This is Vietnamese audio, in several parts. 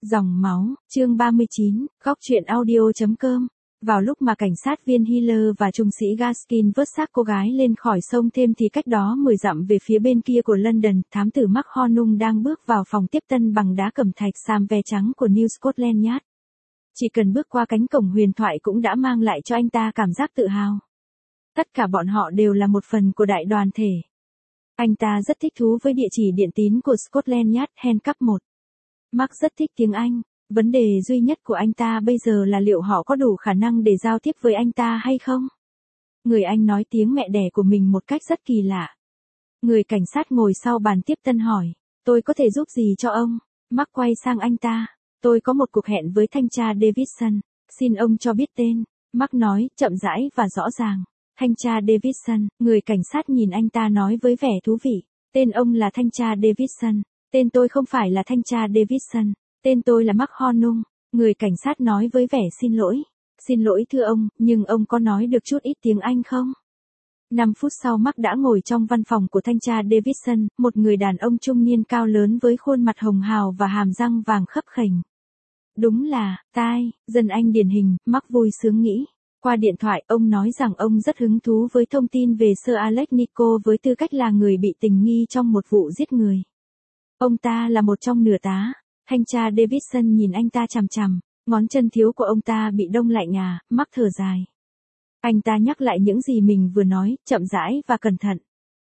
Dòng máu, chương 39, góc truyện audio.com. Vào lúc mà cảnh sát viên Hiller và trung sĩ Gaskin vớt xác cô gái lên khỏi sông Thêm thì cách đó 10 dặm về phía bên kia của London, thám tử Mark Hornung đang bước vào phòng tiếp tân bằng đá cẩm thạch sam ve trắng của New Scotland Yard. Chỉ cần bước qua cánh cổng huyền thoại cũng đã mang lại cho anh ta cảm giác tự hào. Tất cả bọn họ đều là một phần của đại đoàn thể. Anh ta rất thích thú với địa chỉ điện tín của Scotland Yard Handcuff 1. Mark rất thích tiếng Anh. Vấn đề duy nhất của anh ta bây giờ là liệu họ có đủ khả năng để giao tiếp với anh ta hay không? Người Anh nói tiếng mẹ đẻ của mình một cách rất kỳ lạ. Người cảnh sát ngồi sau bàn tiếp tân hỏi, tôi có thể giúp gì cho ông? Mark quay sang anh ta, tôi có một cuộc hẹn với thanh tra Davidson, xin ông cho biết tên. Mark nói, chậm rãi và rõ ràng. Thanh tra Davidson, người cảnh sát nhìn anh ta nói với vẻ thú vị, tên ông là thanh tra Davidson, tên tôi không phải là thanh tra Davidson. Tên tôi là Mark Hornung, người cảnh sát nói với vẻ xin lỗi. Xin lỗi thưa ông, nhưng ông có nói được chút ít tiếng Anh không? 5 phút sau Mark đã ngồi trong văn phòng của thanh tra Davidson, một người đàn ông trung niên cao lớn với khuôn mặt hồng hào và hàm răng vàng khấp khểnh. Đúng là, dân Anh điển hình, Mark vui sướng nghĩ. Qua điện thoại, ông nói rằng ông rất hứng thú với thông tin về Sir Alex Nico với tư cách là người bị tình nghi trong một vụ giết người. Ông ta là một trong nửa tá. Thanh tra Davidson nhìn anh ta chằm chằm, ngón chân thiếu của ông ta bị đông lạnh Mark thở dài. Anh ta nhắc lại những gì mình vừa nói, chậm rãi và cẩn thận.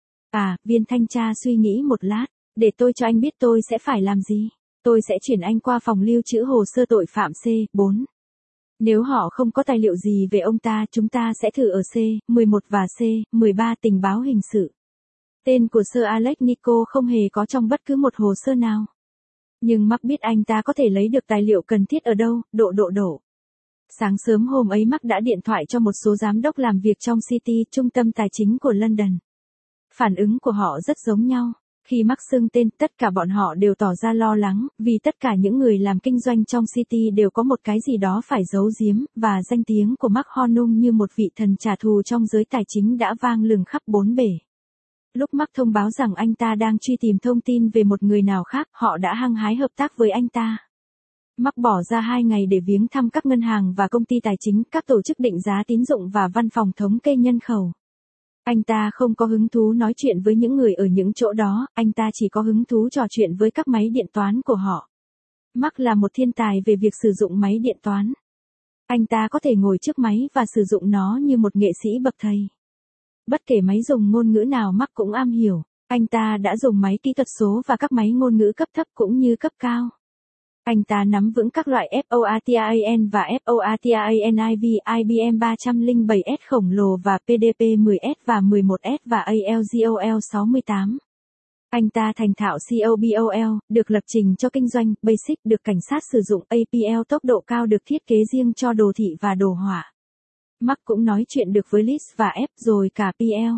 Viên thanh tra suy nghĩ một lát, để tôi cho anh biết tôi sẽ phải làm gì. Tôi sẽ chuyển anh qua phòng lưu trữ hồ sơ tội phạm C4. Nếu họ không có tài liệu gì về ông ta, chúng ta sẽ thử ở C11 và C13 tình báo hình sự. Tên của Sir Alex Nico không hề có trong bất cứ một hồ sơ nào. Nhưng Mark biết anh ta có thể lấy được tài liệu cần thiết ở đâu, độ. Sáng sớm hôm ấy Mark đã điện thoại cho một số giám đốc làm việc trong City, trung tâm tài chính của London. Phản ứng của họ rất giống nhau. Khi Mark xưng tên, tất cả bọn họ đều tỏ ra lo lắng, vì tất cả những người làm kinh doanh trong City đều có một cái gì đó phải giấu giếm, và danh tiếng của Mark Hornung như một vị thần trả thù trong giới tài chính đã vang lừng khắp bốn bể. Lúc Mark thông báo rằng anh ta đang truy tìm thông tin về một người nào khác, họ đã hăng hái hợp tác với anh ta. Mark bỏ ra 2 ngày để viếng thăm các ngân hàng và công ty tài chính, các tổ chức định giá tín dụng và văn phòng thống kê nhân khẩu. Anh ta không có hứng thú nói chuyện với những người ở những chỗ đó, anh ta chỉ có hứng thú trò chuyện với các máy điện toán của họ. Mark là một thiên tài về việc sử dụng máy điện toán. Anh ta có thể ngồi trước máy và sử dụng nó như một nghệ sĩ bậc thầy. Bất kể máy dùng ngôn ngữ nào Mark cũng am hiểu, anh ta đã dùng máy kỹ thuật số và các máy ngôn ngữ cấp thấp cũng như cấp cao. Anh ta nắm vững các loại FORTRAN và FORTRANIV, IBM 307S khổng lồ và PDP-10S và 11S và ALGOL 68. Anh ta thành thạo COBOL, được lập trình cho kinh doanh, BASIC được cảnh sát sử dụng, APL tốc độ cao được thiết kế riêng cho đồ thị và đồ họa. Mark cũng nói chuyện được với Lisp và F rồi cả PL.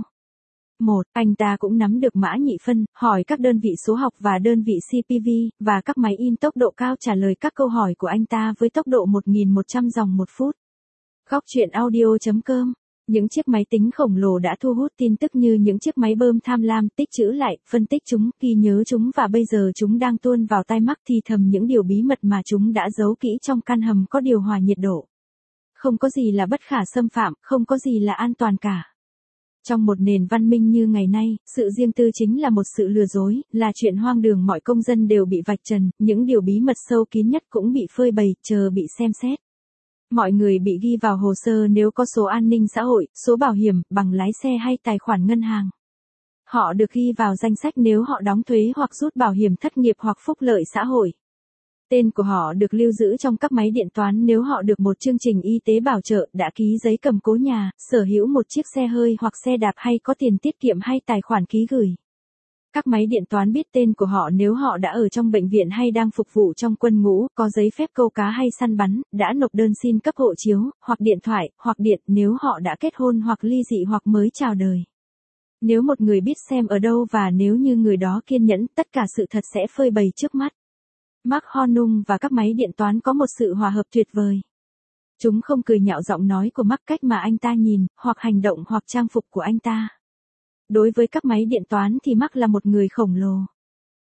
Anh ta cũng nắm được mã nhị phân, hỏi các đơn vị số học và đơn vị CPV, và các máy in tốc độ cao trả lời các câu hỏi của anh ta với tốc độ 1.100 dòng một phút. Góc truyện audio.com. Những chiếc máy tính khổng lồ đã thu hút tin tức như những chiếc máy bơm tham lam, tích trữ lại, phân tích chúng, ghi nhớ chúng và bây giờ chúng đang tuôn vào tai Mark thì thầm những điều bí mật mà chúng đã giấu kỹ trong căn hầm có điều hòa nhiệt độ. Không có gì là bất khả xâm phạm, không có gì là an toàn cả. Trong một nền văn minh như ngày nay, sự riêng tư chính là một sự lừa dối, là chuyện hoang đường, mọi công dân đều bị vạch trần, những điều bí mật sâu kín nhất cũng bị phơi bày, chờ bị xem xét. Mọi người bị ghi vào hồ sơ nếu có số an ninh xã hội, số bảo hiểm, bằng lái xe hay tài khoản ngân hàng. Họ được ghi vào danh sách nếu họ đóng thuế hoặc rút bảo hiểm thất nghiệp hoặc phúc lợi xã hội. Tên của họ được lưu giữ trong các máy điện toán nếu họ được một chương trình y tế bảo trợ, đã ký giấy cầm cố nhà, sở hữu một chiếc xe hơi hoặc xe đạp hay có tiền tiết kiệm hay tài khoản ký gửi. Các máy điện toán biết tên của họ nếu họ đã ở trong bệnh viện hay đang phục vụ trong quân ngũ, có giấy phép câu cá hay săn bắn, đã nộp đơn xin cấp hộ chiếu, hoặc điện thoại, hoặc điện nếu họ đã kết hôn hoặc ly dị hoặc mới chào đời. Nếu một người biết xem ở đâu và nếu như người đó kiên nhẫn, tất cả sự thật sẽ phơi bày trước mắt. Mark Hornung và các máy điện toán có một sự hòa hợp tuyệt vời. Chúng không cười nhạo giọng nói của Mark, cách mà anh ta nhìn, hoặc hành động hoặc trang phục của anh ta. Đối với các máy điện toán thì Mark là một người khổng lồ.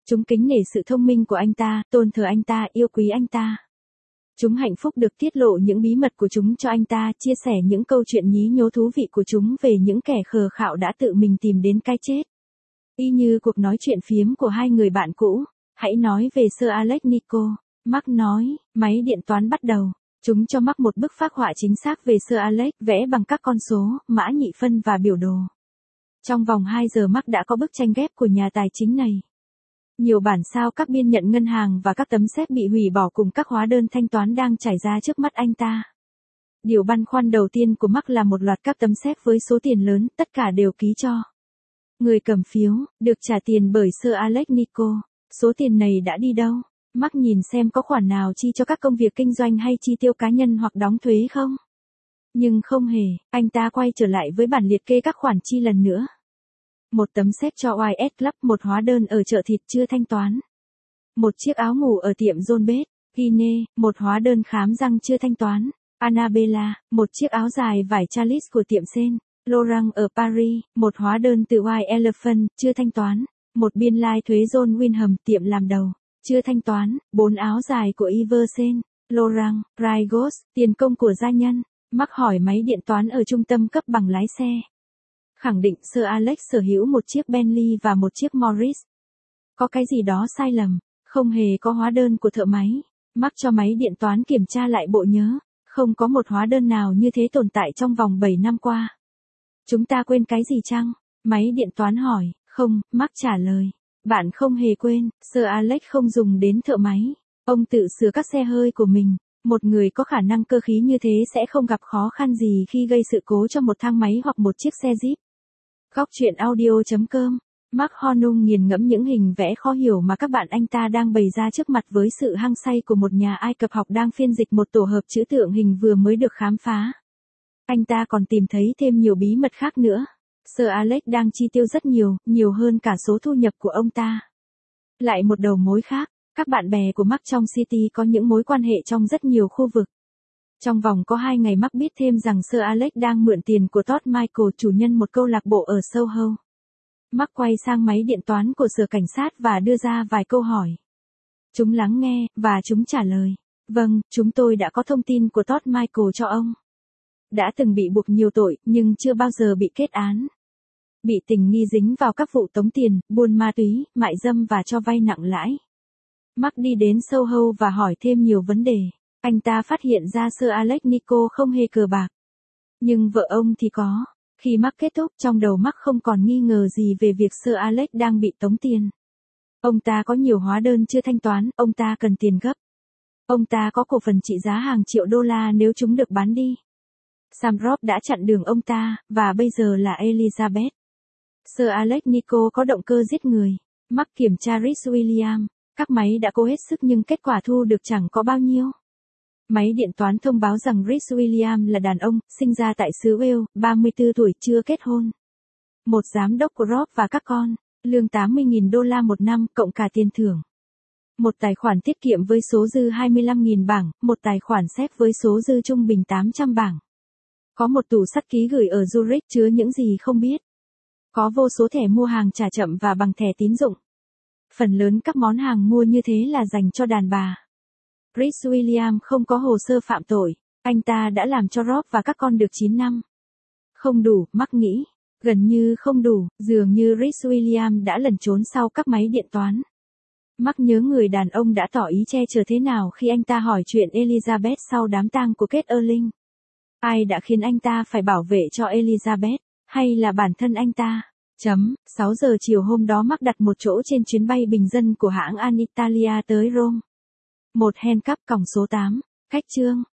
Chúng kính nể sự thông minh của anh ta, tôn thờ anh ta, yêu quý anh ta. Chúng hạnh phúc được tiết lộ những bí mật của chúng cho anh ta, chia sẻ những câu chuyện nhí nhố thú vị của chúng về những kẻ khờ khạo đã tự mình tìm đến cái chết. Y như cuộc nói chuyện phiếm của hai người bạn cũ. Hãy nói về Sir Alex Nico. Mark nói, máy điện toán bắt đầu. Chúng cho Mark một bức phác họa chính xác về Sir Alex, vẽ bằng các con số, mã nhị phân và biểu đồ. Trong vòng 2 giờ Mark đã có bức tranh ghép của nhà tài chính này. Nhiều bản sao các biên nhận ngân hàng và các tấm séc bị hủy bỏ cùng các hóa đơn thanh toán đang trải ra trước mắt anh ta. Điều băn khoăn đầu tiên của Mark là một loạt các tấm séc với số tiền lớn, tất cả đều ký cho người cầm phiếu, được trả tiền bởi Sir Alex Nico. Số tiền này đã đi đâu? Mark nhìn xem có khoản nào chi cho các công việc kinh doanh hay chi tiêu cá nhân hoặc đóng thuế không? Nhưng không hề, anh ta quay trở lại với bản liệt kê các khoản chi lần nữa. Một tấm séc cho YS Club, một hóa đơn ở chợ thịt chưa thanh toán. Một chiếc áo ngủ ở tiệm John Beth, Guinea, một hóa đơn khám răng chưa thanh toán. Annabella, một chiếc áo dài vải Charles của tiệm Saint Laurent ở Paris, một hóa đơn từ White Elephant, chưa thanh toán. Một biên lai thuế John Wyndham, tiệm làm đầu, chưa thanh toán. 4 áo dài của Yves Saint Laurent, Rigos, tiền công của gia nhân. Mark hỏi máy điện toán ở trung tâm cấp bằng lái xe. Khẳng định Sir Alex sở hữu một chiếc Bentley và một chiếc Morris. Có cái gì đó sai lầm, không hề có hóa đơn của thợ máy. Mark cho máy điện toán kiểm tra lại bộ nhớ. Không có một hóa đơn nào như thế tồn tại trong vòng 7 năm qua. Chúng ta quên cái gì chăng? Máy điện toán hỏi. Không, Mark trả lời. Bạn không hề quên, Sir Alex không dùng đến thợ máy. Ông tự sửa các xe hơi của mình. Một người có khả năng cơ khí như thế sẽ không gặp khó khăn gì khi gây sự cố cho một thang máy hoặc một chiếc xe Jeep. Góc truyện audio.com. Mark Hornung nghiền ngẫm những hình vẽ khó hiểu mà các bạn anh ta đang bày ra trước mặt với sự hăng say của một nhà Ai Cập học đang phiên dịch một tổ hợp chữ tượng hình vừa mới được khám phá. Anh ta còn tìm thấy thêm nhiều bí mật khác nữa. Sir Alex đang chi tiêu rất nhiều, nhiều hơn cả số thu nhập của ông ta. Lại một đầu mối khác, các bạn bè của Mark trong City có những mối quan hệ trong rất nhiều khu vực. Trong vòng có 2 ngày Mark biết thêm rằng Sir Alex đang mượn tiền của Todd Michael, chủ nhân một câu lạc bộ ở Soho. Mark quay sang máy điện toán của sở cảnh sát và đưa ra vài câu hỏi. Chúng lắng nghe, và chúng trả lời. Vâng, chúng tôi đã có thông tin của Todd Michael cho ông. Đã từng bị buộc nhiều tội, nhưng chưa bao giờ bị kết án. Bị tình nghi dính vào các vụ tống tiền, buôn ma túy, mại dâm và cho vay nặng lãi. Mark đi đến Soho và hỏi thêm nhiều vấn đề. Anh ta phát hiện ra Sir Alex Nico không hề cờ bạc. Nhưng vợ ông thì có. Khi Mark kết thúc, trong đầu Mark không còn nghi ngờ gì về việc Sir Alex đang bị tống tiền. Ông ta có nhiều hóa đơn chưa thanh toán, ông ta cần tiền gấp. Ông ta có cổ phần trị giá hàng triệu đô la nếu chúng được bán đi. Sam Robb đã chặn đường ông ta, và bây giờ là Elizabeth. Sir Alex Nico có động cơ giết người. Mark kiểm tra Rhys Williams. Các máy đã cố hết sức nhưng kết quả thu được chẳng có bao nhiêu. Máy điện toán thông báo rằng Rhys Williams là đàn ông, sinh ra tại xứ Wales, 34 tuổi, chưa kết hôn. Một giám đốc của Robb và các con, lương 80.000 đô la một năm, cộng cả tiền thưởng. Một tài khoản tiết kiệm với số dư 25.000 bảng, một tài khoản séc với số dư trung bình 800 bảng. Có một tủ sắt ký gửi ở Zurich chứa những gì không biết. Có vô số thẻ mua hàng trả chậm và bằng thẻ tín dụng. Phần lớn các món hàng mua như thế là dành cho đàn bà. Rhys Williams không có hồ sơ phạm tội. Anh ta đã làm cho Robb và các con được 9 năm. Không đủ, Mark nghĩ. Gần như không đủ, dường như Rhys Williams đã lẩn trốn sau các máy điện toán. Mark nhớ người đàn ông đã tỏ ý che chở thế nào khi anh ta hỏi chuyện Elizabeth sau đám tang của Kate Erling. Ai đã khiến anh ta phải bảo vệ cho Elizabeth, hay là bản thân anh ta? 6 giờ chiều hôm đó Mark đặt một chỗ trên chuyến bay bình dân của hãng Alitalia tới Rome. Một handicap còng số 8. Khách chương.